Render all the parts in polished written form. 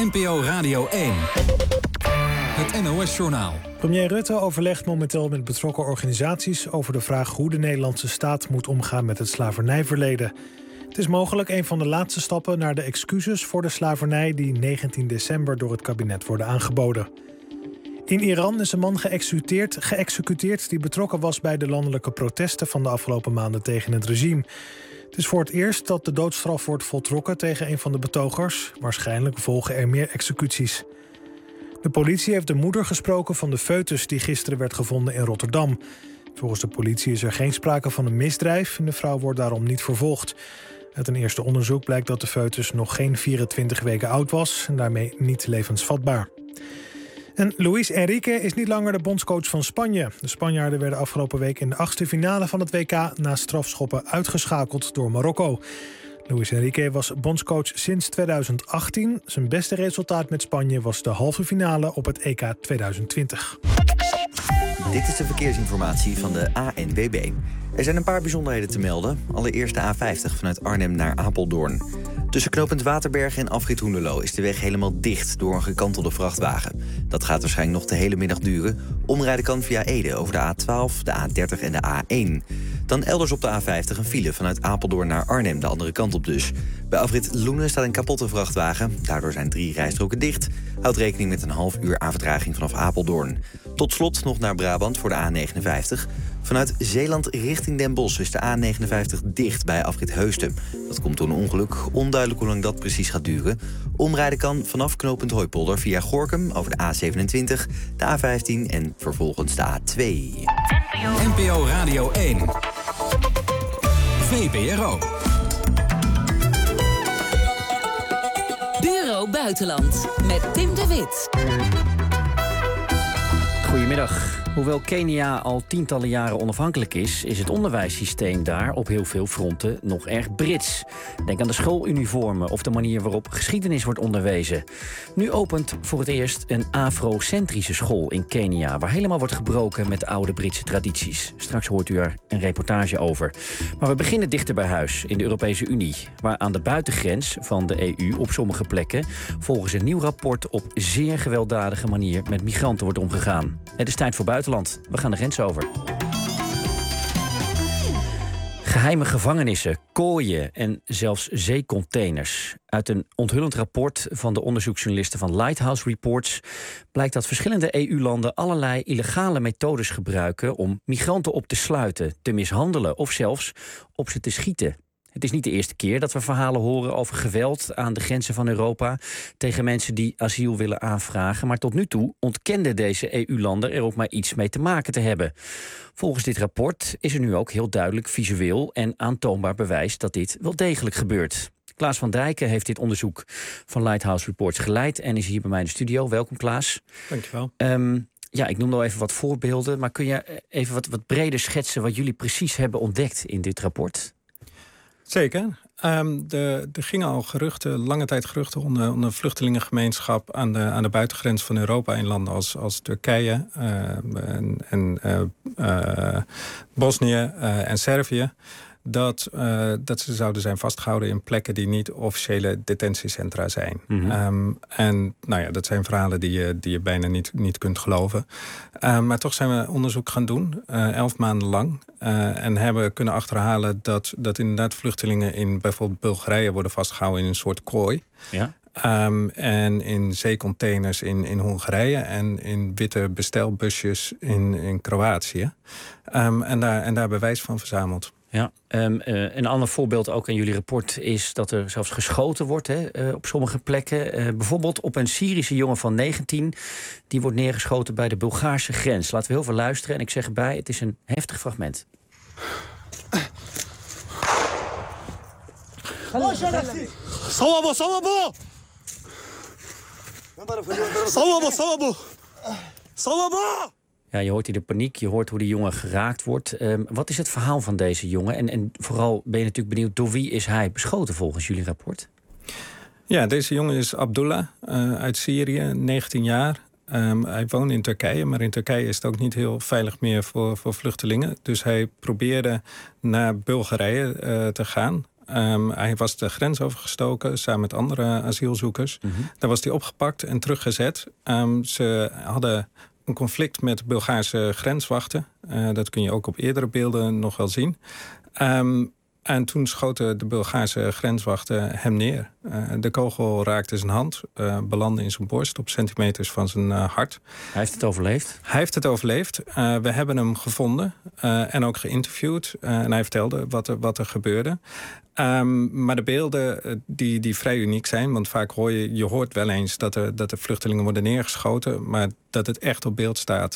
NPO Radio 1. Het NOS-journaal. Premier Rutte overlegt momenteel met betrokken organisaties over de vraag hoe de Nederlandse staat moet omgaan met het slavernijverleden. Het is mogelijk een van de laatste stappen naar de excuses voor de slavernij die 19 december door het kabinet worden aangeboden. In Iran is een man geëxecuteerd die betrokken was bij de landelijke protesten van de afgelopen maanden tegen het regime. Het is voor het eerst dat de doodstraf wordt voltrokken tegen een van de betogers. Waarschijnlijk volgen er meer executies. De politie heeft de moeder gesproken van de foetus die gisteren werd gevonden in Rotterdam. Volgens de politie is er geen sprake van een misdrijf en de vrouw wordt daarom niet vervolgd. Uit een eerste onderzoek blijkt dat de foetus nog geen 24 weken oud was en daarmee niet levensvatbaar. En Luis Enrique is niet langer de bondscoach van Spanje. De Spanjaarden werden afgelopen week in de 8e finale van het WK na strafschoppen uitgeschakeld door Marokko. Luis Enrique was bondscoach sinds 2018. Zijn beste resultaat met Spanje was de halve finale op het EK 2020. Dit is de verkeersinformatie van de ANWB. Er zijn een paar bijzonderheden te melden. Allereerst de A50 vanuit Arnhem naar Apeldoorn. Tussen knooppunt Waterberg en afrit Hoenderloo is de weg helemaal dicht door een gekantelde vrachtwagen. Dat gaat waarschijnlijk nog de hele middag duren. Omrijden kan via Ede over de A12, de A30 en de A1. Dan elders op de A50 een file vanuit Apeldoorn naar Arnhem, de andere kant op dus. Bij afrit Loenen staat een kapotte vrachtwagen. Daardoor zijn 3 rijstroken dicht. Houd rekening met een half uur aanvertraging vanaf Apeldoorn. Tot slot nog naar Brabant voor de A59. Vanuit Zeeland richting Den Bosch is de A59 dicht bij afrit Heusden. Dat komt door een ongeluk. Onduidelijk hoe lang dat precies gaat duren. Omrijden kan vanaf knooppunt Hooipolder via Gorinchem over de A27, de A15 en vervolgens de A2. NPO Radio 1. VPRO. Bureau Buitenland met Tim de Wit. Goedemiddag. Hoewel Kenia al tientallen jaren onafhankelijk is het onderwijssysteem daar op heel veel fronten nog erg Brits. Denk aan de schooluniformen of de manier waarop geschiedenis wordt onderwezen. Nu opent voor het eerst een afrocentrische school in Kenia, waar helemaal wordt gebroken met de oude Britse tradities. Straks hoort u er een reportage over. Maar we beginnen dichter bij huis, in de Europese Unie, waar aan de buitengrens van de EU op sommige plekken volgens een nieuw rapport op zeer gewelddadige manier met migranten wordt omgegaan. Het is tijd voor buitenland. We gaan de grens over. Geheime gevangenissen, kooien en zelfs zeecontainers. Uit een onthullend rapport van de onderzoeksjournalisten van Lighthouse Reports blijkt dat verschillende EU-landen allerlei illegale methodes gebruiken om migranten op te sluiten, te mishandelen of zelfs op ze te schieten. Het is niet de eerste keer dat we verhalen horen over geweld aan de grenzen van Europa tegen mensen die asiel willen aanvragen. Maar tot nu toe ontkenden deze EU-landen er ook maar iets mee te maken te hebben. Volgens dit rapport is er nu ook heel duidelijk visueel en aantoonbaar bewijs dat dit wel degelijk gebeurt. Klaas van Dijken heeft dit onderzoek van Lighthouse Reports geleid en is hier bij mij in de studio. Welkom, Klaas. Dankjewel. Ja, ik noem al even wat voorbeelden, maar kun je even wat breder schetsen wat jullie precies hebben ontdekt in dit rapport? Zeker. Er gingen al lange tijd geruchten onder de vluchtelingengemeenschap aan de buitengrens van Europa in landen als Turkije en Bosnië en Servië. Dat ze zouden zijn vastgehouden in plekken die niet officiële detentiecentra zijn. Mm-hmm. En nou ja, dat zijn verhalen die je bijna niet kunt geloven. Maar toch zijn we onderzoek gaan doen, 11 maanden lang. En hebben kunnen achterhalen dat inderdaad vluchtelingen in bijvoorbeeld Bulgarije worden vastgehouden in een soort kooi. Ja. En in zeecontainers in Hongarije en in witte bestelbusjes in Kroatië. En daar bewijs van verzameld. Ja, een ander voorbeeld ook in jullie rapport is dat er zelfs geschoten wordt op sommige plekken. Bijvoorbeeld op een Syrische jongen van 19. Die wordt neergeschoten bij de Bulgaarse grens. Laten we heel veel luisteren en ik zeg erbij, het is een heftig fragment. Ja, je hoort hier de paniek, je hoort hoe die jongen geraakt wordt. Wat is het verhaal van deze jongen? En vooral ben je natuurlijk benieuwd, door wie is hij beschoten volgens jullie rapport? Ja, deze jongen is Abdullah uit Syrië, 19 jaar. Hij woont in Turkije, maar in Turkije is het ook niet heel veilig meer voor vluchtelingen. Dus hij probeerde naar Bulgarije te gaan. Hij was de grens overgestoken samen met andere asielzoekers. Daar was hij opgepakt en teruggezet. Ze hadden een conflict met Bulgaarse grenswachten. Dat kun je ook op eerdere beelden nog wel zien. En toen schoten de Bulgaarse grenswachten hem neer. De kogel raakte zijn hand, belandde in zijn borst op centimeters van zijn hart. Hij heeft het overleefd? Hij heeft het overleefd. We hebben hem gevonden en ook geïnterviewd. En hij vertelde wat er gebeurde. Maar de beelden die vrij uniek zijn, want vaak je hoort wel eens dat er vluchtelingen worden neergeschoten, maar dat het echt op beeld staat,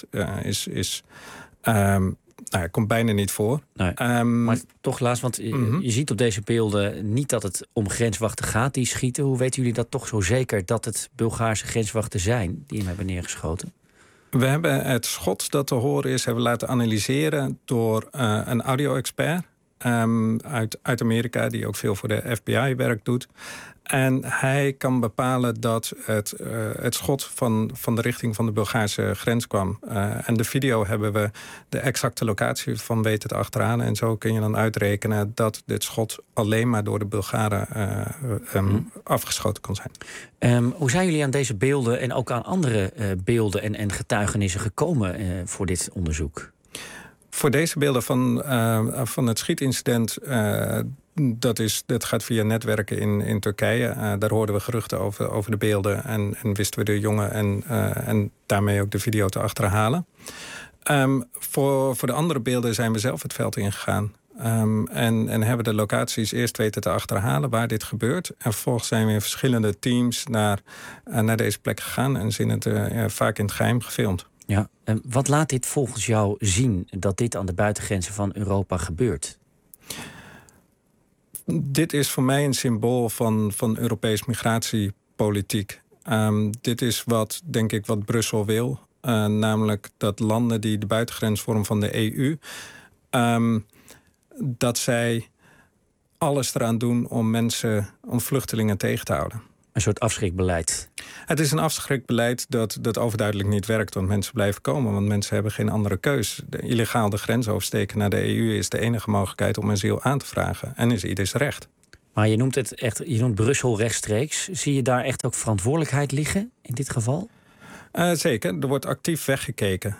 komt bijna niet voor. Nee. Maar toch, Laas, want je ziet op deze beelden niet dat het om grenswachten gaat die schieten. Hoe weten jullie dat toch zo zeker dat het Bulgaarse grenswachten zijn die hem hebben neergeschoten? We hebben het schot dat te horen is hebben laten analyseren door een audio-expert uit Amerika, die ook veel voor de FBI werk doet. En hij kan bepalen dat het schot van de richting van de Bulgaarse grens kwam. En de video hebben we de exacte locatie van weten te achterhalen. En zo kun je dan uitrekenen dat dit schot alleen maar door de Bulgaren afgeschoten kon zijn. Hoe zijn jullie aan deze beelden en ook aan andere beelden en getuigenissen gekomen voor dit onderzoek? Voor deze beelden van het schietincident, dat gaat via netwerken in Turkije. Daar hoorden we geruchten over de beelden en wisten we de jongen en daarmee ook de video te achterhalen. Voor de andere beelden zijn we zelf het veld ingegaan. En hebben de locaties eerst weten te achterhalen waar dit gebeurt. En vervolgens zijn we in verschillende teams naar deze plek gegaan en zijn het vaak in het geheim gefilmd. Ja, en wat laat dit volgens jou zien dat dit aan de buitengrenzen van Europa gebeurt? Dit is voor mij een symbool van Europees migratiepolitiek. Dit is wat Brussel wil. Namelijk dat landen die de buitengrens vormen van de EU, dat zij alles eraan doen om vluchtelingen tegen te houden. Een soort afschrikbeleid. Het is een afschrikbeleid dat overduidelijk niet werkt, want mensen blijven komen, want mensen hebben geen andere keus. Illegaal de grens oversteken naar de EU is de enige mogelijkheid om asiel aan te vragen en is ieders recht. Maar je noemt Brussel rechtstreeks. Zie je daar echt ook verantwoordelijkheid liggen in dit geval? Zeker, er wordt actief weggekeken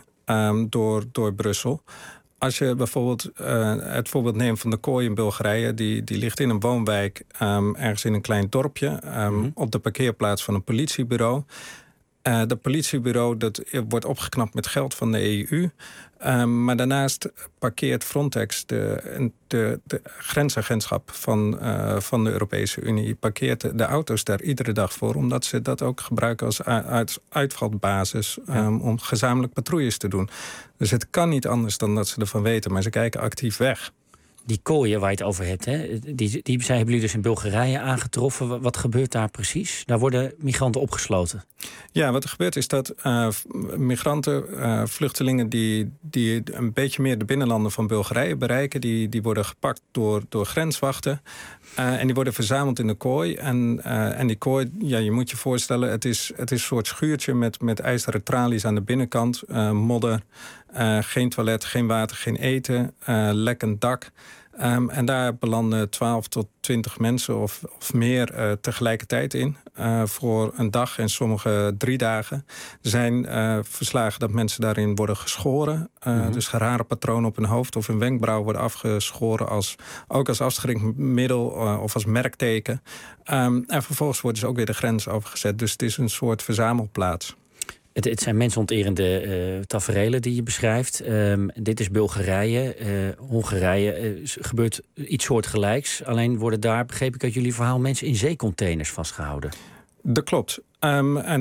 door Brussel. Als je bijvoorbeeld het voorbeeld neemt van de kooi in Bulgarije, die ligt in een woonwijk ergens in een klein dorpje op de parkeerplaats van een politiebureau. Dat politiebureau wordt opgeknapt met geld van de EU. Maar daarnaast parkeert Frontex, de grensagentschap van de Europese Unie, parkeert de auto's daar iedere dag voor, omdat ze dat ook gebruiken als uitvalbasis om gezamenlijk patrouilles te doen. Dus het kan niet anders dan dat ze ervan weten, maar ze kijken actief weg. Die kooien waar je het over hebt, hè, die hebben jullie dus in Bulgarije aangetroffen. Wat gebeurt daar precies? Daar worden migranten opgesloten. Ja, wat er gebeurt is dat migranten, vluchtelingen die een beetje meer de binnenlanden van Bulgarije bereiken, die worden gepakt door grenswachten. En die worden verzameld in de kooi. En die kooi, je moet je voorstellen, het is een soort schuurtje met ijzeren tralies aan de binnenkant. Modder, geen toilet, geen water, geen eten, lekkend dak. En daar belanden 12 tot 20 mensen of meer tegelijkertijd in. Voor een dag en sommige 3 dagen. Er zijn verslagen dat mensen daarin worden geschoren. Dus rare patronen op hun hoofd of hun wenkbrauw worden afgeschoren. Ook als afschrikmiddel of als merkteken. En vervolgens worden ze ook weer de grens overgezet. Dus het is een soort verzamelplaats. Het zijn mensonterende taferelen die je beschrijft. Dit is Bulgarije. Hongarije gebeurt iets soortgelijks. Alleen worden daar, begreep ik uit jullie verhaal, mensen in zeecontainers vastgehouden. Dat klopt. En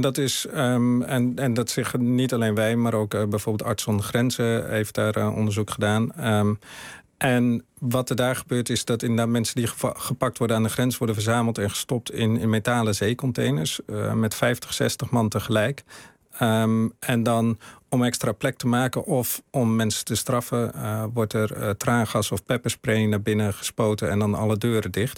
dat zeggen niet alleen wij, maar ook bijvoorbeeld Artsen zonder Grenzen heeft daar onderzoek gedaan. En wat er daar gebeurt is dat inderdaad mensen die gepakt worden aan de grens worden verzameld en gestopt in metalen zeecontainers met 50, 60 man tegelijk. En dan om extra plek te maken of om mensen te straffen, wordt er traangas of pepperspray naar binnen gespoten en dan alle deuren dicht.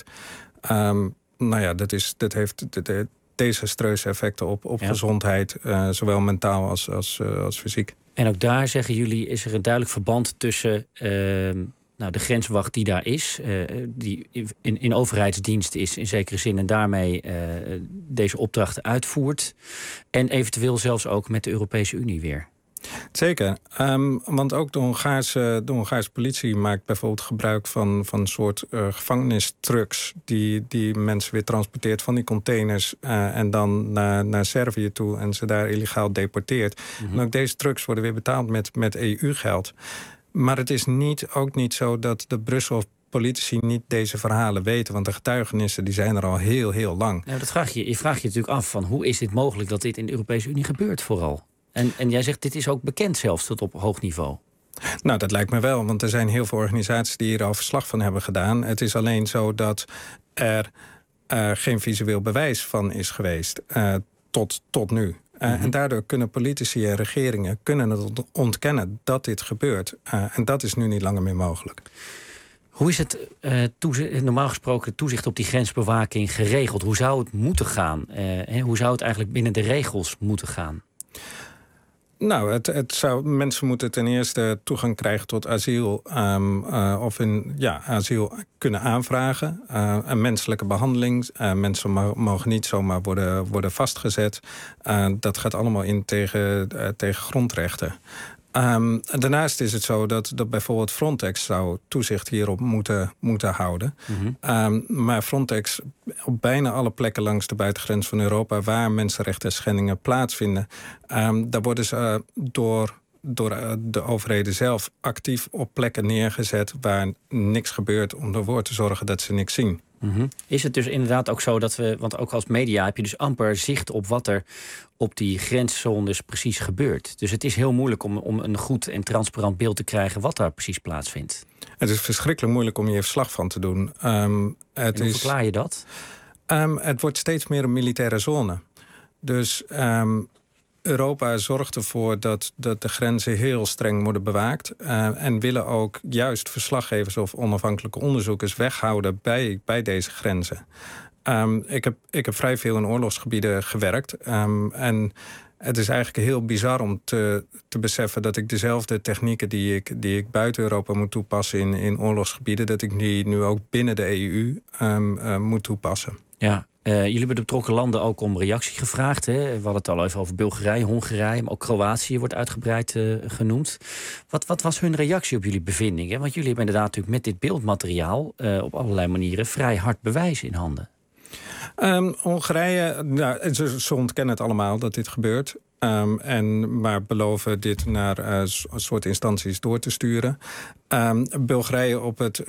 Dat heeft desastreuze effecten op gezondheid, zowel mentaal als fysiek. En ook daar, zeggen jullie, is er een duidelijk verband tussen de grenswacht die daar is, die in overheidsdienst is in zekere zin en daarmee deze opdrachten uitvoert. En eventueel zelfs ook met de Europese Unie weer. Zeker, want ook de Hongaarse politie maakt bijvoorbeeld gebruik van een soort gevangenistrucks die mensen weer transporteert van die containers en dan naar Servië toe en ze daar illegaal deporteert. En ook deze trucks worden weer betaald met EU-geld. Maar het is ook niet zo dat de Brussel politici niet deze verhalen weten, want de getuigenissen die zijn er al heel, heel lang. Nou, je vraagt je natuurlijk af van hoe is dit mogelijk dat dit in de Europese Unie gebeurt vooral? En jij zegt, dit is ook bekend zelfs tot op hoog niveau. Nou, dat lijkt me wel, want er zijn heel veel organisaties die hier al verslag van hebben gedaan. Het is alleen zo dat er geen visueel bewijs van is geweest tot nu. En daardoor kunnen politici en regeringen het ontkennen dat dit gebeurt. En dat is nu niet langer meer mogelijk. Hoe is het normaal gesproken toezicht op die grensbewaking geregeld? Hoe zou het moeten gaan? Hoe zou het eigenlijk binnen de regels moeten gaan? Nou, mensen moeten ten eerste toegang krijgen tot asiel asiel kunnen aanvragen. Een menselijke behandeling. Mensen mogen niet zomaar worden vastgezet. Dat gaat allemaal in tegen grondrechten. Daarnaast is het zo dat bijvoorbeeld Frontex zou toezicht hierop moeten houden. Maar Frontex op bijna alle plekken langs de buitengrens van Europa waar mensenrechten schendingen plaatsvinden, daar worden ze door de overheden zelf actief op plekken neergezet waar niks gebeurt om ervoor te zorgen dat ze niks zien. Is het dus inderdaad ook zo dat want ook als media heb je dus amper zicht op wat er op die grenszones precies gebeurt. Dus het is heel moeilijk om een goed en transparant beeld te krijgen wat daar precies plaatsvindt. Het is verschrikkelijk moeilijk om hier verslag van te doen. Hoe verklaar je dat? Het wordt steeds meer een militaire zone. Dus Europa zorgt ervoor dat de grenzen heel streng worden bewaakt. En willen ook juist verslaggevers of onafhankelijke onderzoekers weghouden bij deze grenzen. Ik heb vrij veel in oorlogsgebieden gewerkt. En het is eigenlijk heel bizar om te beseffen dat ik dezelfde technieken die ik buiten Europa moet toepassen in oorlogsgebieden, dat ik die nu ook binnen de EU moet toepassen. Ja. Jullie hebben de betrokken landen ook om reactie gevraagd. Hè? We hadden het al even over Bulgarije, Hongarije, maar ook Kroatië wordt uitgebreid genoemd. Wat was hun reactie op jullie bevindingen? Want jullie hebben inderdaad natuurlijk met dit beeldmateriaal op allerlei manieren vrij hard bewijs in handen. Hongarije, ze ontkennen het allemaal dat dit gebeurt. Maar beloven dit naar een soort instanties door te sturen. Bulgarije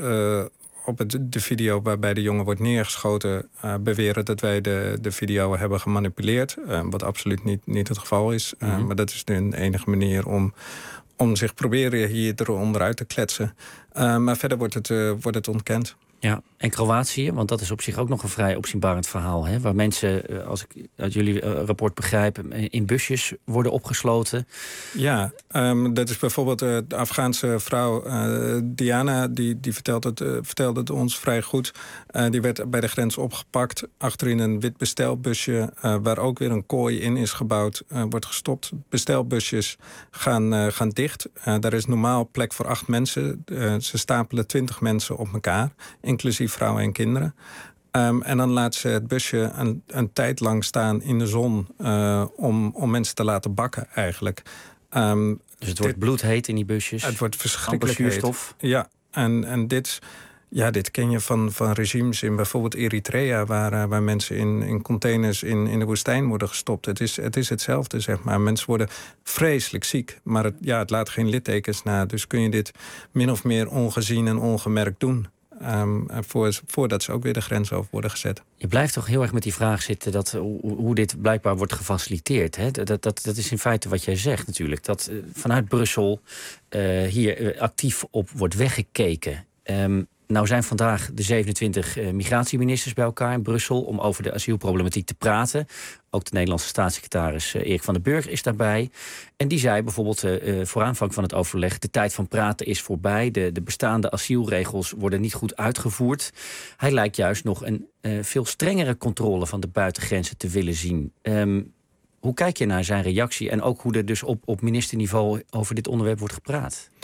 op de video waarbij de jongen wordt neergeschoten, beweren dat wij de video hebben gemanipuleerd. Wat absoluut niet het geval is. Maar dat is de enige manier om zich proberen hier onderuit te kletsen. Maar verder wordt het ontkend. Ja, en Kroatië, want dat is op zich ook nog een vrij opzienbarend verhaal. Hè? Waar mensen, als ik uit jullie rapport begrijp, in busjes worden opgesloten. Ja, dat is bijvoorbeeld de Afghaanse vrouw Diana, die vertelde het ons vrij goed. Die werd bij de grens opgepakt, achterin een wit bestelbusje, waar ook weer een kooi in is gebouwd, wordt gestopt. Bestelbusjes gaan dicht. Daar is normaal plek voor 8 mensen. Ze stapelen 20 mensen op elkaar, inclusief vrouwen en kinderen. En dan laat ze het busje een tijd lang staan in de zon om mensen te laten bakken eigenlijk. Dus het wordt bloedheet in die busjes? Het wordt verschrikkelijk heet. Ja, en dit ken je van regimes in bijvoorbeeld Eritrea, waar mensen in containers in de woestijn worden gestopt. Het is hetzelfde, zeg maar. Mensen worden vreselijk ziek, maar het laat geen littekens na. Dus kun je dit min of meer ongezien en ongemerkt doen. Voordat ze ook weer de grens over worden gezet. Je blijft toch heel erg met die vraag zitten hoe dit blijkbaar wordt gefaciliteerd. Hè? Dat is in feite wat jij zegt natuurlijk. Dat vanuit Brussel hier actief op wordt weggekeken. Nou zijn vandaag de 27 migratieministers bij elkaar in Brussel om over de asielproblematiek te praten. Ook de Nederlandse staatssecretaris Erik van den Burg is daarbij. En die zei bijvoorbeeld voor aanvang van het overleg, de tijd van praten is voorbij. De bestaande asielregels worden niet goed uitgevoerd. Hij lijkt juist nog een veel strengere controle van de buitengrenzen te willen zien. Hoe kijk je naar zijn reactie en ook hoe er dus op ministerniveau over dit onderwerp wordt gepraat?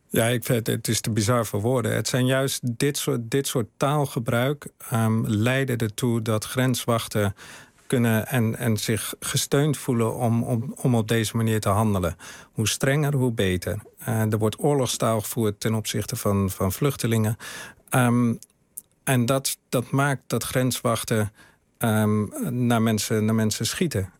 Ja, ik vind het is te bizar voor woorden. Het zijn juist dit soort taalgebruik leiden ertoe dat grenswachten kunnen en zich gesteund voelen om op deze manier te handelen. Hoe strenger, hoe beter. Er wordt oorlogstaal gevoerd ten opzichte van vluchtelingen. En dat maakt dat grenswachten naar mensen schieten.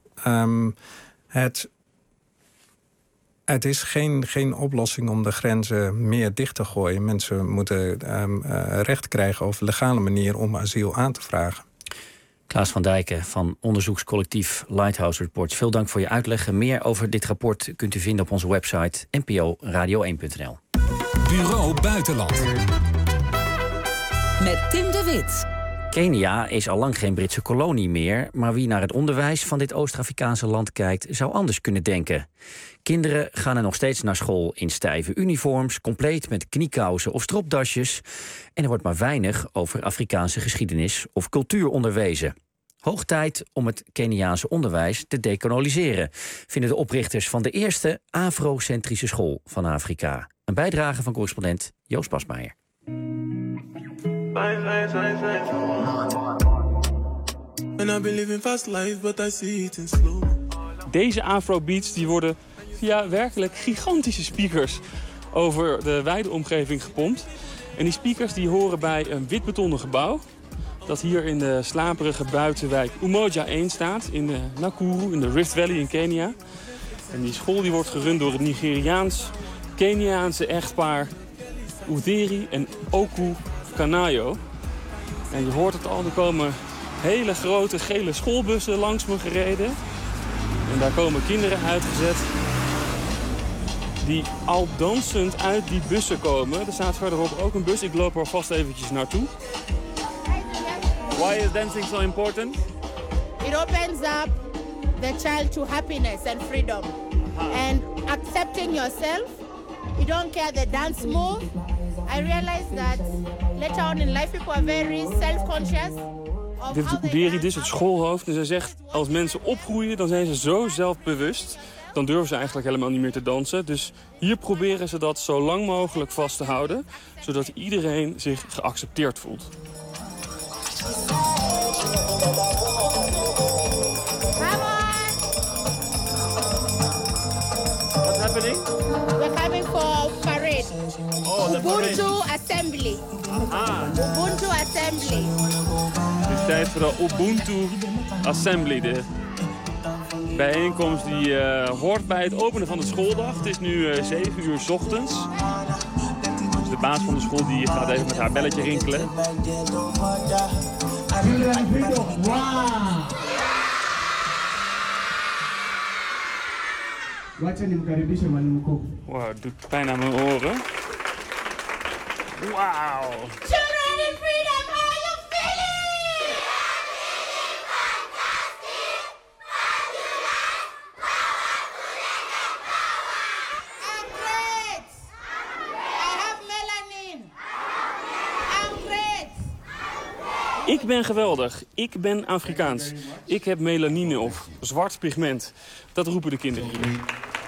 Het is geen oplossing om de grenzen meer dicht te gooien. Mensen moeten recht krijgen over legale manier om asiel aan te vragen. Klaas van Dijken van onderzoekscollectief Lighthouse Reports. Veel dank voor je uitleg. Meer over dit rapport kunt u vinden op onze website nporadio1.nl. Bureau Buitenland. Met Tim de Wit. Kenia is al lang geen Britse kolonie meer, maar wie naar het onderwijs van dit Oost-Afrikaanse land kijkt, zou anders kunnen denken. Kinderen gaan er nog steeds naar school in stijve uniforms, compleet met kniekousen of stropdasjes. En er wordt maar weinig over Afrikaanse geschiedenis of cultuur onderwezen. Hoog tijd om het Keniaanse onderwijs te dekoloniseren, vinden de oprichters van de eerste afrocentrische school van Afrika. Een bijdrage van correspondent Joost Pasmeijer. Deze afrobeats die worden via werkelijk gigantische speakers over de wijde omgeving gepompt. En die speakers die horen bij een wit betonnen gebouw dat hier in de slaperige buitenwijk Umoja 1 staat, in de Nakuru, in de Rift Valley in Kenia. En die school die wordt gerund door het Nigeriaans-Keniaanse echtpaar Utheri en Oku Kanayo. En je hoort het al, er komen hele grote gele schoolbussen langs me gereden. En daar komen kinderen uitgezet die al dansend uit die bussen komen. Er staat verderop ook een bus, ik loop er vast eventjes naartoe. Why is dancing so important? It opens up the child to happiness and freedom. And accepting yourself. You don't care the dance move. I realized that later on in life people are very self-conscious. Dit is Utheri, dit is het schoolhoofd. En zij zegt, als mensen opgroeien, dan zijn ze zo zelfbewust. Dan durven ze eigenlijk helemaal niet meer te dansen. Dus hier proberen ze dat zo lang mogelijk vast te houden. Zodat iedereen zich geaccepteerd voelt. What's happening? We're coming for parade. Oh, the parade. Ubuntu Assembly. Aha. Ubuntu Assembly. Het is tijd voor de Ubuntu Assembly. De bijeenkomst die hoort bij het openen van de schooldag. Het is nu 7 uur 's ochtends. Dus de baas van de school die gaat even met haar belletje rinkelen. Wow, het doet pijn aan mijn oren. Wauw. Children in freedom, how you feeling? I'm great. I have melanin. I'm great. Ik ben geweldig. Ik ben Afrikaans. Ik heb melanine of zwart pigment. Dat roepen de kinderen hier.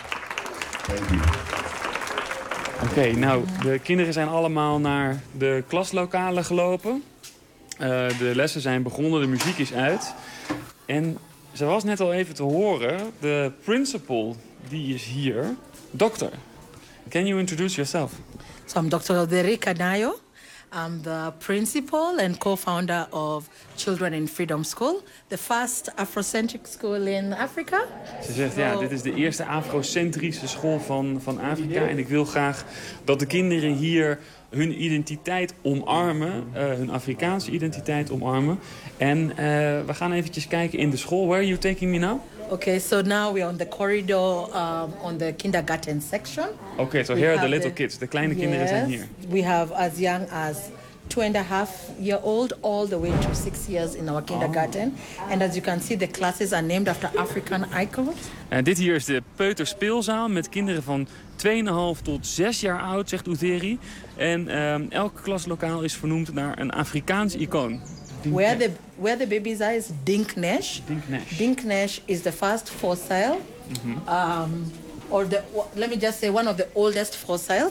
Oké, nou, de kinderen zijn allemaal naar de klaslokalen gelopen. De lessen zijn begonnen, de muziek is uit. En ze was net al even te horen, de principal, die is hier. Dokter, can you introduce yourself? So I'm Dr. Utheri Kanayo. I'm the principal and co-founder of Children in Freedom School, the first Afrocentric school in Africa. Ze zegt, ja, dit is de eerste afrocentrische school van Afrika. En ik wil graag dat de kinderen hier hun identiteit omarmen, hun Afrikaanse identiteit omarmen. En we gaan eventjes kijken in de school. Where are you taking me now? Okay, so now we're on the corridor on the kindergarten section. Okay, so here are the little kids. De kleine kinderen zijn hier. We have as young as 2.5-year-old all the way to 6 years in our kindergarten. And as you can see, the classes are named after African icons. Dit hier is de peuterspeelzaal met kinderen van 2,5 tot 6 jaar oud, zegt Utheri. En elk klaslokaal is vernoemd naar een Afrikaans icoon. Where the babies are is Dinknesh. Dinknesh is the first fossil, or let me just say one of the oldest fossils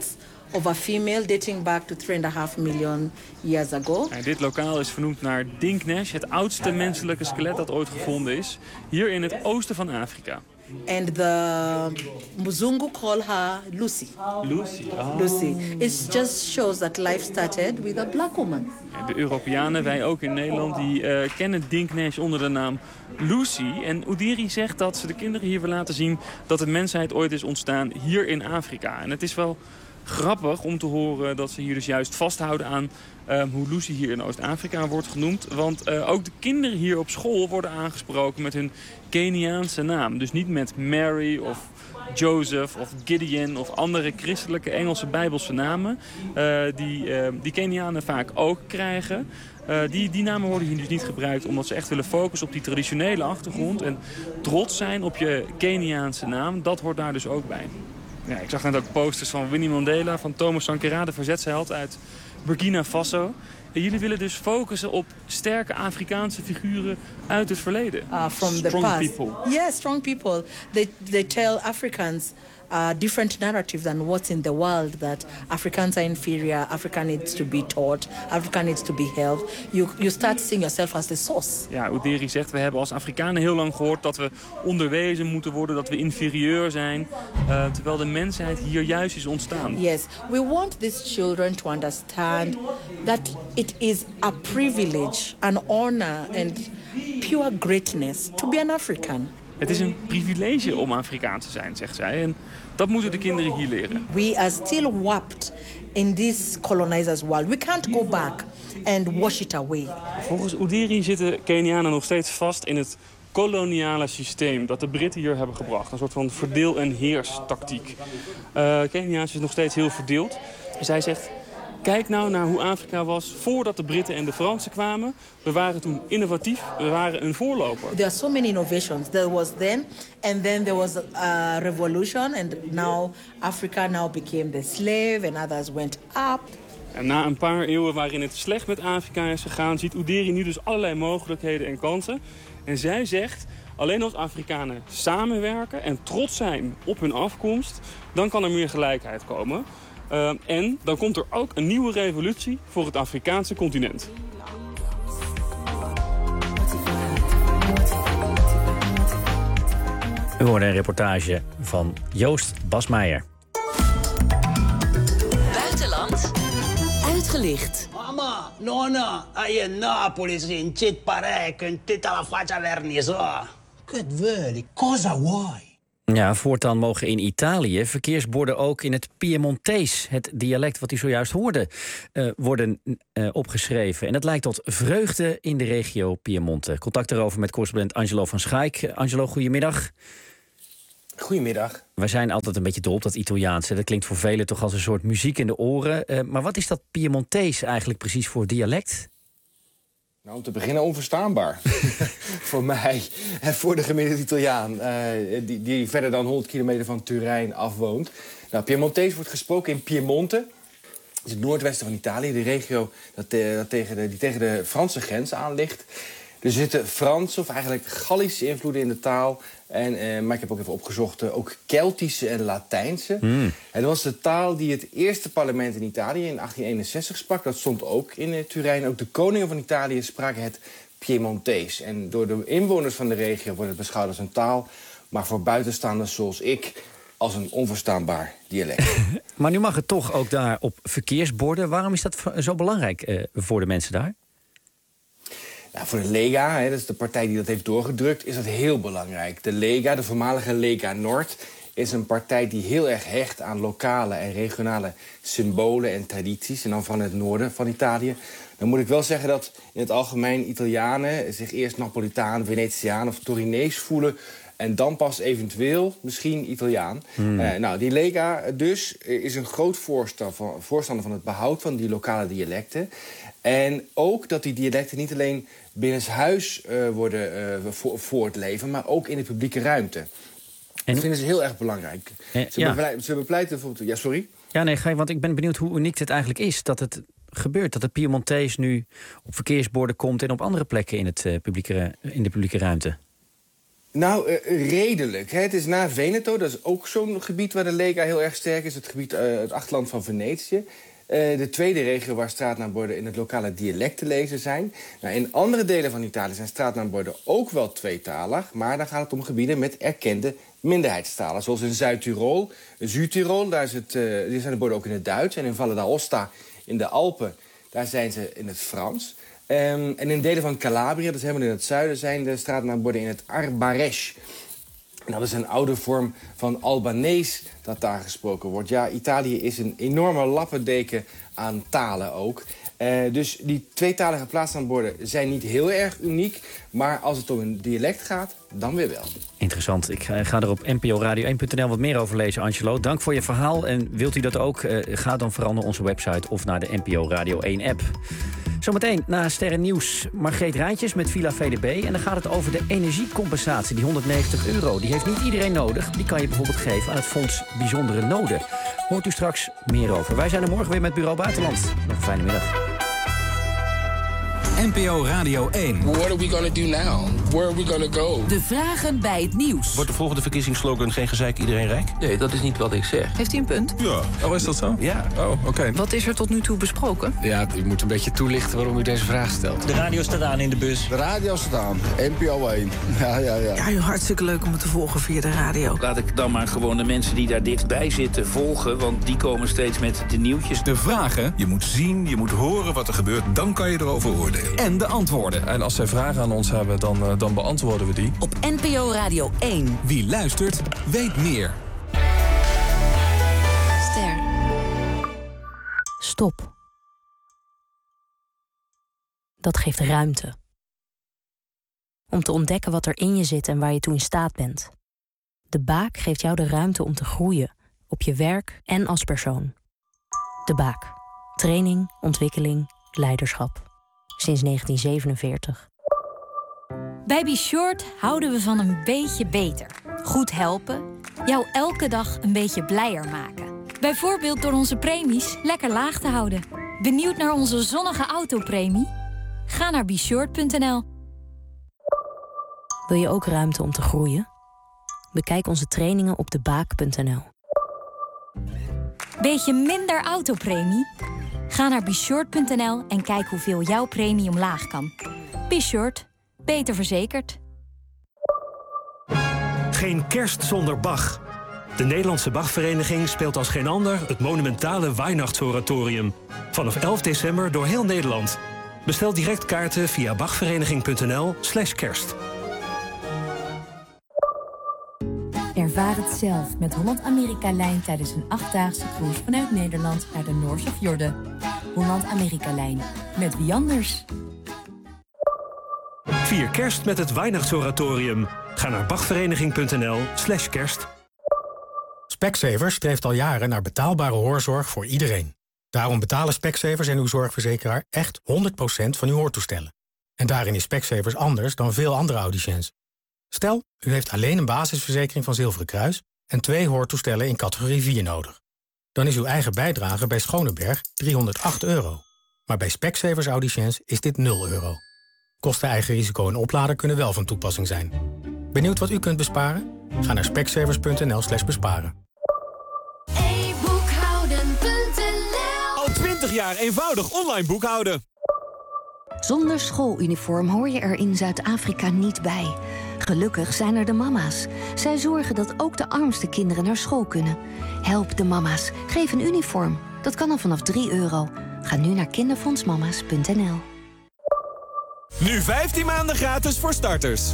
of a female dating back to 3.5 million years ago. En dit lokaal is vernoemd naar Dinknesh, het oudste menselijke skelet dat ooit gevonden is. Hier in het oosten van Afrika. And the Muzungu call her Lucy. Lucy. Oh. Lucy. It just shows that life started with a black woman. De Europeanen, wij ook in Nederland, die kennen Dinknesh onder de naam Lucy. En Udiri zegt dat ze de kinderen hier wil laten zien dat de mensheid ooit is ontstaan hier in Afrika. En het is wel grappig om te horen dat ze hier dus juist vasthouden aan hoe Lucy hier in Oost-Afrika wordt genoemd. Want ook de kinderen hier op school worden aangesproken met hun Keniaanse naam. Dus niet met Mary of Joseph of Gideon of andere christelijke Engelse bijbelse namen. Die Kenianen vaak ook krijgen. Die namen worden hier dus niet gebruikt omdat ze echt willen focussen op die traditionele achtergrond. En trots zijn op je Keniaanse naam, dat hoort daar dus ook bij. Ja, ik zag net ook posters van Winnie Mandela, van Thomas Sankara, de verzetsheld uit Burkina Faso. En jullie willen dus focussen op sterke Afrikaanse figuren uit het verleden. From strong the past. people. Yes, strong people. They tell Africans different narrative than what's in the world, that Africans are inferior, Africa needs to be taught, Africa needs to be helped. You start seeing yourself as the source. Ja, Udiri zegt, we hebben als Afrikanen heel lang gehoord dat we onderwezen moeten worden, dat we inferieur zijn. Terwijl de mensheid hier juist is ontstaan. Yes, we want these children to understand that it is a privilege, an honor and pure greatness to be an African. Het is een privilege om Afrikaans te zijn, zegt zij. En dat moeten de kinderen hier leren. We are still warped in this colonizers' world. We can't go back and wash it away. Volgens Udiri zitten Kenianen nog steeds vast in het koloniale systeem dat de Britten hier hebben gebracht. Een soort van verdeel- en heerstactiek. Kenia is nog steeds heel verdeeld. Zij zegt, kijk nou naar hoe Afrika was voordat de Britten en de Fransen kwamen. We waren toen innovatief, we waren een voorloper. There are so many innovations. There was then, and then there was a revolution, and now Africa now became the slave, and others went up. En na een paar eeuwen waarin het slecht met Afrika is gegaan, ziet Udiri nu dus allerlei mogelijkheden en kansen. En zij zegt, alleen als Afrikanen samenwerken en trots zijn op hun afkomst, dan kan er meer gelijkheid komen. En dan komt er ook een nieuwe revolutie voor het Afrikaanse continent. We hoorden een reportage van Joost Basmeijer. Buitenland uitgelicht. Mama, nonna, ai Napoli in cit pare con tutta la faccia vernissò. Che vedi, cosa vuoi? Ja, voortaan mogen in Italië verkeersborden ook in het Piemontees, het dialect wat u zojuist hoorde, worden opgeschreven. En dat leidt tot vreugde in de regio Piemonte. Contact erover met correspondent Angelo van Schaik. Angelo, goedemiddag. Goedemiddag. Wij zijn altijd een beetje dol op dat Italiaanse. Dat klinkt voor velen toch als een soort muziek in de oren. Maar wat is dat Piemontees eigenlijk precies voor dialect? Nou, om te beginnen onverstaanbaar. Voor mij en voor de gemiddelde Italiaan. Die verder dan 100 kilometer van Turijn afwoont. Nou, Piemontees wordt gesproken in Piemonte. Dat is het noordwesten van Italië. De regio die tegen de Franse grens aan ligt. Er zitten Franse of eigenlijk Gallische invloeden in de taal. Maar ik heb ook even opgezocht, ook Keltische en Latijnse. En dat was de taal die het eerste parlement in Italië in 1861 sprak. Dat stond ook in Turijn. Ook de koningen van Italië spraken het Piemontees. En door de inwoners van de regio wordt het beschouwd als een taal. Maar voor buitenstaanders zoals ik als een onverstaanbaar dialect. Maar nu mag het toch ook daar op verkeersborden. Waarom is dat zo belangrijk voor de mensen daar? Nou, voor de Lega, dat is de partij die dat heeft doorgedrukt, is dat heel belangrijk. De Lega, de voormalige Lega Nord, is een partij die heel erg hecht aan lokale en regionale symbolen en tradities. En dan van het noorden van Italië. Dan moet ik wel zeggen dat in het algemeen Italianen zich eerst Napolitaan, Venetiaan of Torinees voelen. En dan pas eventueel misschien Italiaan. Nou, die Lega dus is een groot voorstander van het behoud van die lokale dialecten. En ook dat die dialecten niet alleen binnenshuis voortleven, maar ook in de publieke ruimte. En dat vinden ze heel erg belangrijk. Ze bepleiten bijvoorbeeld... Ja, sorry? Ja, nee, want ik ben benieuwd hoe uniek het eigenlijk is dat het gebeurt. Dat het Piemontees nu op verkeersborden komt en op andere plekken in de publieke ruimte. Nou, redelijk. Hè. Het is na Veneto, dat is ook zo'n gebied waar de Lega heel erg sterk is. Het gebied, het achterland van Venetië. De tweede regio waar straatnaamborden in het lokale dialect te lezen zijn. Nou, in andere delen van Italië zijn straatnaamborden ook wel tweetalig. Maar dan gaat het om gebieden met erkende minderheidstalen. Zoals in Zuid-Tirol, Zuid-Tirol, daar zijn de borden ook in het Duits. En in Valle d'Aosta, in de Alpen, daar zijn ze in het Frans. En in delen van Calabria, dat is helemaal in het zuiden, zijn de straatnaamborden in het Arbares. En dat is een oude vorm van Albanees dat daar gesproken wordt. Ja, Italië is een enorme lappendeken aan talen ook. Dus die tweetalige plaatsnaamborden zijn niet heel erg uniek. Maar als het om een dialect gaat, dan weer wel. Interessant. Ik ga er op nporadio1.nl wat meer over lezen, Angelo. Dank voor je verhaal. En wilt u dat ook, ga dan vooral naar onze website of naar de NPO Radio 1-app. Zometeen na Sterren Nieuws Margreet Rijntjes met Villa VDB. En dan gaat het over de energiecompensatie, die €190. Die heeft niet iedereen nodig. Die kan je bijvoorbeeld geven aan het Fonds Bijzondere Noden. Hoort u straks meer over. Wij zijn er morgen weer met Bureau Buitenland. Nog een fijne middag. NPO Radio 1. What are we gonna do now? Where are we gonna go? De vragen bij het nieuws. Wordt de volgende verkiezingsslogan geen gezeik, iedereen rijk? Nee, dat is niet wat ik zeg. Heeft hij een punt? Ja. Oh, is dat zo? Ja. Oh, oké. Wat is er tot nu toe besproken? Ja, u moet een beetje toelichten waarom u deze vraag stelt. De radio staat aan in de bus. De radio staat aan. NPO 1. Ja. Ja, hartstikke leuk om het te volgen via de radio. Laat ik dan maar gewoon de mensen die daar dichtbij zitten volgen, want die komen steeds met de nieuwtjes. De vragen, je moet zien, je moet horen wat er gebeurt, dan kan je erover oordelen. En de antwoorden. En als zij vragen aan ons hebben, dan beantwoorden we die. Op NPO Radio 1. Wie luistert, weet meer. Ster. Stop. Dat geeft ruimte. Om te ontdekken wat er in je zit en waar je toe in staat bent. De Baak geeft jou de ruimte om te groeien. Op je werk en als persoon. De Baak. Training, ontwikkeling, leiderschap. Sinds 1947. Bij Be Short houden we van een beetje beter. Goed helpen, jou elke dag een beetje blijer maken. Bijvoorbeeld door onze premies lekker laag te houden. Benieuwd naar onze zonnige autopremie? Ga naar beshort.nl. Wil je ook ruimte om te groeien? Bekijk onze trainingen op debaak.nl. Beetje minder autopremie? Ga naar beshort.nl en kijk hoeveel jouw premie omlaag kan. Be Short. Beter verzekerd. Geen kerst zonder Bach. De Nederlandse Bachvereniging speelt als geen ander het monumentale Weihnachtsoratorium. Vanaf 11 december door heel Nederland. Bestel direct kaarten via bachvereniging.nl/kerst. Ervaar het zelf met Holland-Amerika-lijn tijdens een 8-daagse cruise vanuit Nederland naar de Noorse fjorden. Holland-Amerika-lijn. Met wie anders? Vier kerst met het Weihnachtsoratorium. Ga naar bachvereniging.nl/kerst. Specsavers streeft al jaren naar betaalbare hoorzorg voor iedereen. Daarom betalen Specsavers en uw zorgverzekeraar echt 100% van uw hoortoestellen. En daarin is Specsavers anders dan veel andere audiciëns. Stel, u heeft alleen een basisverzekering van Zilveren Kruis en 2 hoortoestellen in categorie 4 nodig. Dan is uw eigen bijdrage bij Schoneberg €308. Maar bij Specsavers audiciëns is dit €0. Kosten, eigen risico en oplader kunnen wel van toepassing zijn. Benieuwd wat u kunt besparen? Ga naar specsavers.nl/besparen. Al 20 jaar eenvoudig online boekhouden. Zonder schooluniform hoor je er in Zuid-Afrika niet bij. Gelukkig zijn er de mama's. Zij zorgen dat ook de armste kinderen naar school kunnen. Help de mama's. Geef een uniform. Dat kan al vanaf €3. Ga nu naar kinderfondsmama's.nl. Nu 15 maanden gratis voor starters.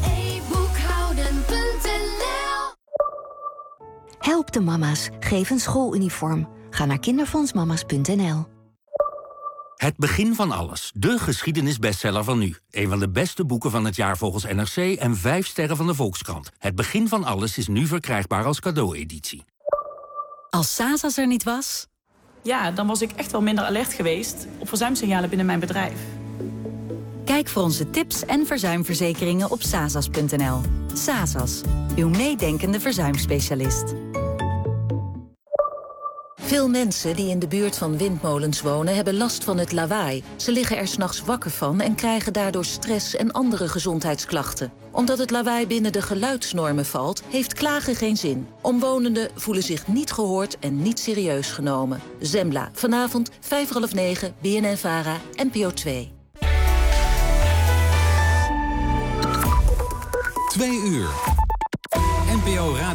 Help de mama's. Geef een schooluniform. Ga naar kinderfondsmama's.nl. Het begin van alles. De geschiedenisbestseller van nu. Een van de beste boeken van het jaar volgens NRC en 5 sterren van de Volkskrant. Het begin van alles is nu verkrijgbaar als cadeaueditie. Als Sasas er niet was? Ja, dan was ik echt wel minder alert geweest op verzuimsignalen binnen mijn bedrijf. Kijk voor onze tips en verzuimverzekeringen op sasas.nl. Sasas, uw meedenkende verzuimspecialist. Veel mensen die in de buurt van windmolens wonen hebben last van het lawaai. Ze liggen er 's nachts wakker van en krijgen daardoor stress en andere gezondheidsklachten. Omdat het lawaai binnen de geluidsnormen valt, heeft klagen geen zin. Omwonenden voelen zich niet gehoord en niet serieus genomen. Zembla, vanavond 8:55, BNN-VARA, NPO 2. 2 uur. NPO Radio.